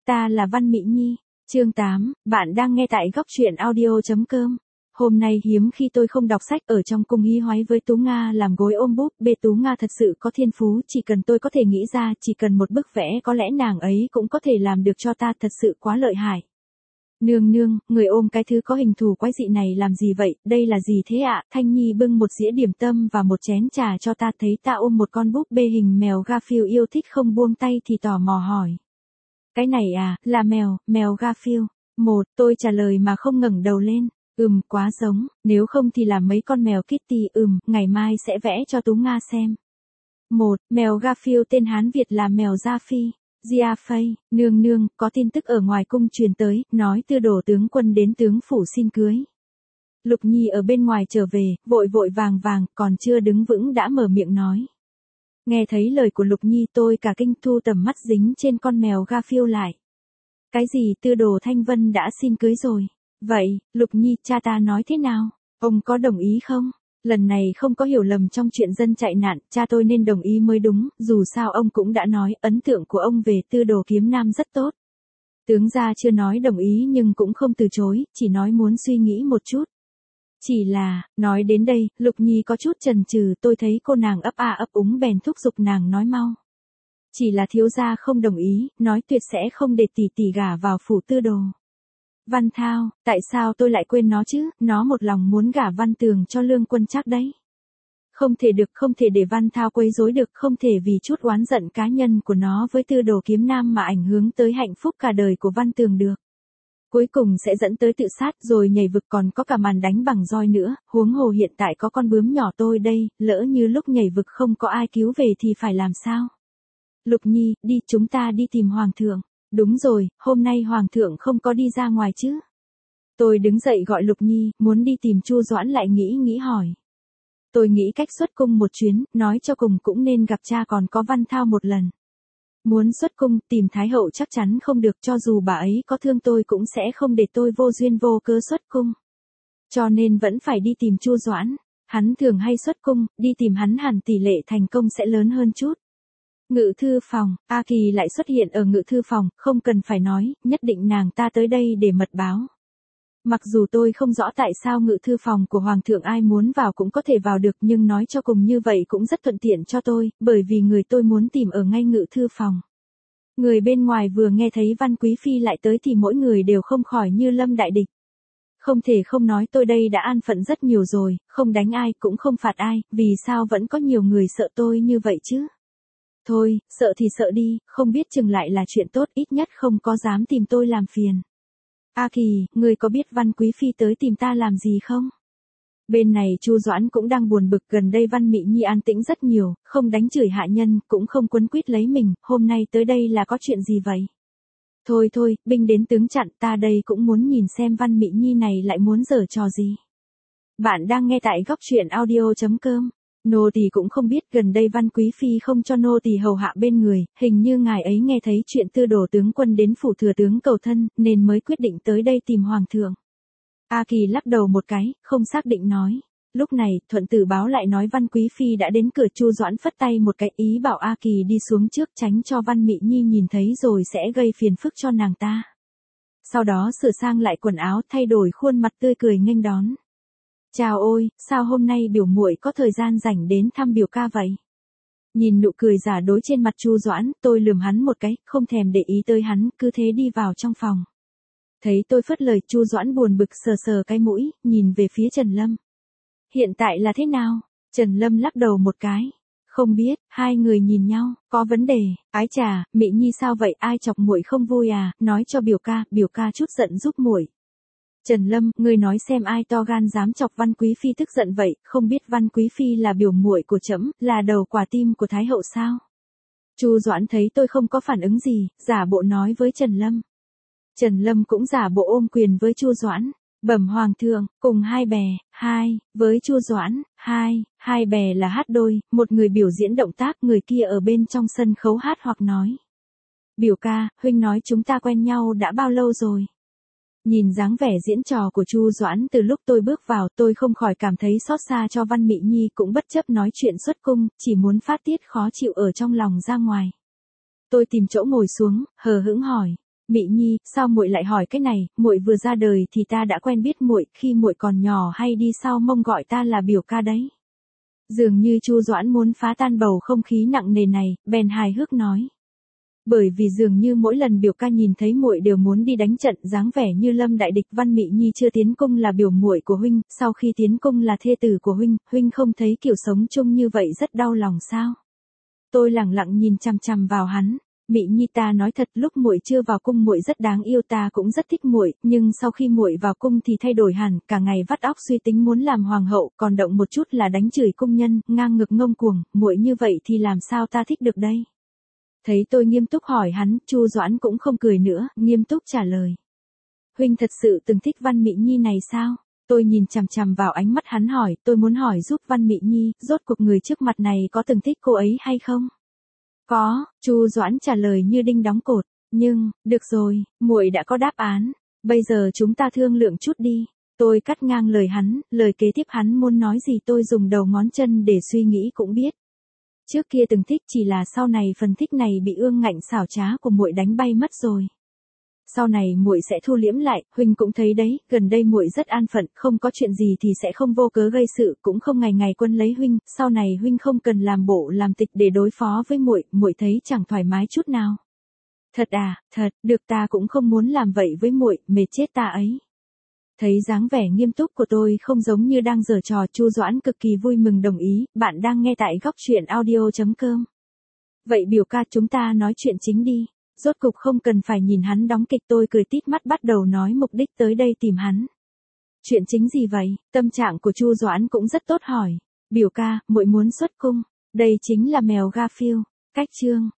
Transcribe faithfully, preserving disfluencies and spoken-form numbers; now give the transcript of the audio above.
Ta là Văn Mỹ Nhi. Chương tám, bạn đang nghe tại góc truyện audio chấm com. Hôm nay hiếm khi tôi không đọc sách, ở trong cung hí hoáy với Tú Nga làm gối ôm bút bê. Tú Nga thật sự có thiên phú, chỉ cần tôi có thể nghĩ ra, chỉ cần một bức vẽ có lẽ nàng ấy cũng có thể làm được cho ta, thật sự quá lợi hại. Nương nương, người ôm cái thứ có hình thù quái dị này làm gì vậy, đây là gì thế ạ? Thanh Nhi bưng một dĩa điểm tâm và một chén trà cho ta, thấy ta ôm một con búp bê hình mèo Garfield yêu thích không buông tay thì tò mò hỏi. Cái này à, là mèo, mèo Garfield. Một, tôi trả lời mà không ngẩng đầu lên. Ừm, quá giống, nếu không thì làm mấy con mèo Kitty, ừm, ngày mai sẽ vẽ cho Tú Nga xem. Một, mèo Garfield tên Hán Việt là mèo Gia Phi. Gia Phi, nương nương, có tin tức ở ngoài cung truyền tới, nói Tư Đồ tướng quân đến tướng phủ xin cưới. Lục Nhi ở bên ngoài trở về, vội vội vàng vàng, còn chưa đứng vững đã mở miệng nói. Nghe thấy lời của Lục Nhi tôi cả kinh, thu tầm mắt dính trên con mèo Garfield lại. Cái gì, Tư Đồ Thanh Vân đã xin cưới rồi? Vậy, Lục Nhi, cha ta nói thế nào? Ông có đồng ý không? Lần này không có hiểu lầm trong chuyện dân chạy nạn, cha tôi nên đồng ý mới đúng, dù sao ông cũng đã nói, ấn tượng của ông về Tư Đồ Kiếm Nam rất tốt. Tướng gia chưa nói đồng ý nhưng cũng không từ chối, chỉ nói muốn suy nghĩ một chút. Chỉ là, nói đến đây, Lục Nhi có chút chần chừ, tôi thấy cô nàng ấp a ấp úng bèn thúc giục nàng nói mau. Chỉ là thiếu gia không đồng ý, nói tuyệt sẽ không để tỷ tỷ gả vào phủ Tư Đồ. Văn Thao, tại sao tôi lại quên nó chứ, nó một lòng muốn gả Văn Tường cho Lương Quân Trác đấy. Không thể được, không thể để Văn Thao quấy rối được, không thể vì chút oán giận cá nhân của nó với Tư Đồ Kiếm Nam mà ảnh hưởng tới hạnh phúc cả đời của Văn Tường được. Cuối cùng sẽ dẫn tới tự sát rồi nhảy vực, còn có cả màn đánh bằng roi nữa, huống hồ hiện tại có con bướm nhỏ tôi đây, lỡ như lúc nhảy vực không có ai cứu về thì phải làm sao? Lục Nhi, đi, chúng ta đi tìm Hoàng thượng. Đúng rồi, hôm nay Hoàng thượng không có đi ra ngoài chứ? Tôi đứng dậy gọi Lục Nhi, muốn đi tìm Chu Doãn lại nghĩ nghĩ hỏi. Tôi nghĩ cách xuất cung một chuyến, nói cho cùng cũng nên gặp cha còn có Văn Thao một lần. Muốn xuất cung, tìm Thái hậu chắc chắn không được, cho dù bà ấy có thương tôi cũng sẽ không để tôi vô duyên vô cớ xuất cung. Cho nên vẫn phải đi tìm Chu Doãn, hắn thường hay xuất cung, đi tìm hắn hẳn tỷ lệ thành công sẽ lớn hơn chút. Ngự thư phòng, A Kỳ lại xuất hiện ở ngự thư phòng, không cần phải nói, nhất định nàng ta tới đây để mật báo. Mặc dù tôi không rõ tại sao ngự thư phòng của Hoàng thượng ai muốn vào cũng có thể vào được, nhưng nói cho cùng như vậy cũng rất thuận tiện cho tôi, bởi vì người tôi muốn tìm ở ngay ngự thư phòng. Người bên ngoài vừa nghe thấy Văn Quý Phi lại tới thì mỗi người đều không khỏi như lâm đại địch. Không thể không nói tôi đây đã an phận rất nhiều rồi, không đánh ai cũng không phạt ai, vì sao vẫn có nhiều người sợ tôi như vậy chứ? Thôi, sợ thì sợ đi, không biết chừng lại là chuyện tốt, ít nhất không có dám tìm tôi làm phiền. A Kỳ, người có biết Văn Quý Phi tới tìm ta làm gì không? Bên này Chu Doãn cũng đang buồn bực, gần đây Văn Mỹ Nhi an tĩnh rất nhiều, không đánh chửi hạ nhân, cũng không quấn quýt lấy mình, hôm nay tới đây là có chuyện gì vậy? Thôi thôi, binh đến tướng chặn, ta đây cũng muốn nhìn xem Văn Mỹ Nhi này lại muốn giở trò gì. Bạn đang nghe tại góc truyện audio chấm com. Nô tỳ cũng không biết, gần đây Văn Quý Phi không cho nô tỳ hầu hạ bên người, hình như ngài ấy nghe thấy chuyện Tư Đồ tướng quân đến phủ thừa tướng cầu thân, nên mới quyết định tới đây tìm Hoàng thượng. A Kỳ lắc đầu một cái, không xác định nói. Lúc này, Thuận Tử báo lại nói Văn Quý Phi đã đến cửa. Chu Doãn phất tay một cái, ý bảo A Kỳ đi xuống trước tránh cho Văn Mỹ Nhi nhìn thấy rồi sẽ gây phiền phức cho nàng ta. Sau đó sửa sang lại quần áo, thay đổi khuôn mặt tươi cười nghênh đón. Chào ôi, sao hôm nay biểu muội có thời gian rảnh đến thăm biểu ca vậy? Nhìn nụ cười giả dối trên mặt Chu Doãn, tôi lườm hắn một cái, không thèm để ý tới hắn, cứ thế đi vào trong phòng. Thấy tôi phớt lời, Chu Doãn buồn bực sờ sờ cái mũi, nhìn về phía Trần Lâm. Hiện tại là thế nào? Trần Lâm lắc đầu một cái. Không biết, hai người nhìn nhau, có vấn đề, ái chà, Mỹ Nhi sao vậy, ai chọc muội không vui à, nói cho biểu ca, biểu ca chút giận giúp muội. Trần Lâm, ngươi nói xem ai to gan dám chọc Văn Quý Phi tức giận vậy, không biết Văn Quý Phi là biểu muội của trẫm, là đầu quả tim của Thái hậu sao? Chu Doãn thấy tôi không có phản ứng gì, giả bộ nói với Trần Lâm. Trần Lâm cũng giả bộ ôm quyền với Chu Doãn, bẩm Hoàng thượng, cùng hai bè, hai, với Chu Doãn, hai, hai bè là hát đôi, một người biểu diễn động tác, người kia ở bên trong sân khấu hát hoặc nói. Biểu ca, huynh nói chúng ta quen nhau đã bao lâu rồi? Nhìn dáng vẻ diễn trò của Chu Doãn từ lúc tôi bước vào, tôi không khỏi cảm thấy xót xa cho Văn Mỹ Nhi, cũng bất chấp nói chuyện xuất cung, chỉ muốn phát tiết khó chịu ở trong lòng ra ngoài. Tôi tìm chỗ ngồi xuống, hờ hững hỏi, Mị Nhi, sao muội lại hỏi cái này, muội vừa ra đời thì ta đã quen biết muội, khi muội còn nhỏ hay đi sau mông gọi ta là biểu ca đấy. Dường như Chu Doãn muốn phá tan bầu không khí nặng nề này, bèn hài hước nói. Bởi vì dường như mỗi lần biểu ca nhìn thấy muội đều muốn đi đánh trận, dáng vẻ như lâm đại địch. Văn Mị Nhi chưa tiến cung là biểu muội của huynh, sau khi tiến cung là thê tử của huynh, huynh không thấy kiểu sống chung như vậy rất đau lòng sao? Tôi lẳng lặng nhìn chằm chằm vào hắn. Mị Nhi, ta nói thật, lúc muội chưa vào cung muội rất đáng yêu, ta cũng rất thích muội, nhưng sau khi muội vào cung thì thay đổi hẳn, cả ngày vắt óc suy tính muốn làm hoàng hậu, còn động một chút là đánh chửi cung nhân, ngang ngực ngông cuồng, muội như vậy thì làm sao ta thích được đây? Thấy tôi nghiêm túc hỏi hắn, Chu Doãn cũng không cười nữa, nghiêm túc trả lời. Huynh thật sự từng thích Văn Mị Nhi này sao? Tôi nhìn chằm chằm vào ánh mắt hắn hỏi, tôi muốn hỏi giúp Văn Mị Nhi, rốt cuộc người trước mặt này có từng thích cô ấy hay không? Có, Chu Doãn trả lời như đinh đóng cột, nhưng, được rồi, muội đã có đáp án, bây giờ chúng ta thương lượng chút đi. Tôi cắt ngang lời hắn, lời kế tiếp hắn muốn nói gì tôi dùng đầu ngón chân để suy nghĩ cũng biết. Trước kia từng thích, chỉ là sau này phần thích này bị ương ngạnh xảo trá của muội đánh bay mất rồi. Sau này muội sẽ thu liễm lại, huynh cũng thấy đấy, gần đây muội rất an phận, không có chuyện gì thì sẽ không vô cớ gây sự, cũng không ngày ngày quân lấy huynh, sau này huynh không cần làm bộ làm tịch để đối phó với muội, muội thấy chẳng thoải mái chút nào. Thật à, thật, được, ta cũng không muốn làm vậy với muội, mệt chết ta ấy. Thấy dáng vẻ nghiêm túc của tôi không giống như đang giở trò, Chu Doãn cực kỳ vui mừng đồng ý, bạn đang nghe tại góc truyện audio chấm com. Vậy biểu ca, chúng ta nói chuyện chính đi. Rốt cục không cần phải nhìn hắn đóng kịch, tôi cười tít mắt bắt đầu nói mục đích tới đây tìm hắn. Chuyện chính gì vậy? Tâm trạng của Chu Doãn cũng rất tốt hỏi. Biểu ca, muội muốn xuất cung. Đây chính là mèo Garfield. Cách chương.